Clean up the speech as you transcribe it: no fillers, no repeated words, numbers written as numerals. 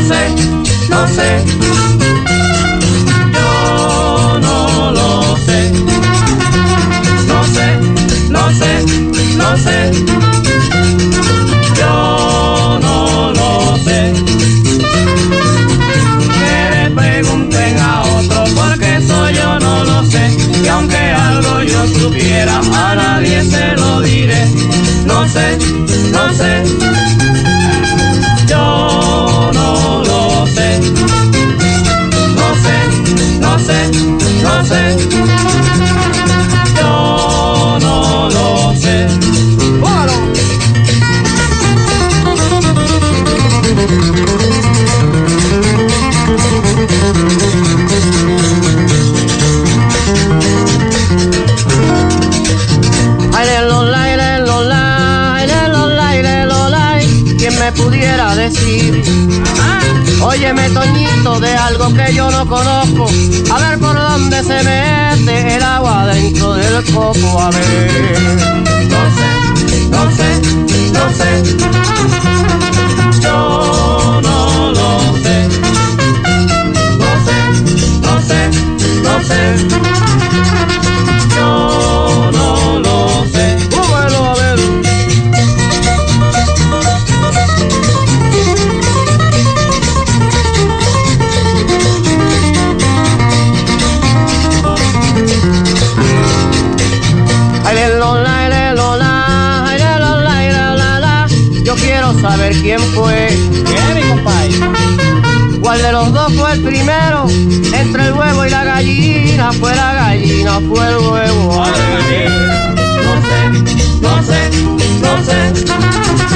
sé, no sé. Yo no lo sé. No sé, no sé, no sé. Yo no lo sé. Que le pregunten a otro porque eso yo no lo sé. Y aunque algo yo supiera, a nadie se lo diré. No sé, no sé. Yo no lo sé. No sé, no sé, no sé. Yo no lo sé. ¡Bueno! ¿Quién me pudiera decir? Óyeme, Toñito, de algo que yo no conozco. A ver por dónde se mete el agua dentro del coco. A ver. No sé, no sé, no sé. Yo no lo sé. No sé, no sé, no sé. Yo no lo sé. Bueno, a ver. Yo quiero saber quién fue. ¿Qué, mi compadre? ¿Cuál de los dos fue el primero? Entre el huevo y la gallina. Fue la gallina, fue el huevo. Ay, no sé, no sé, no sé.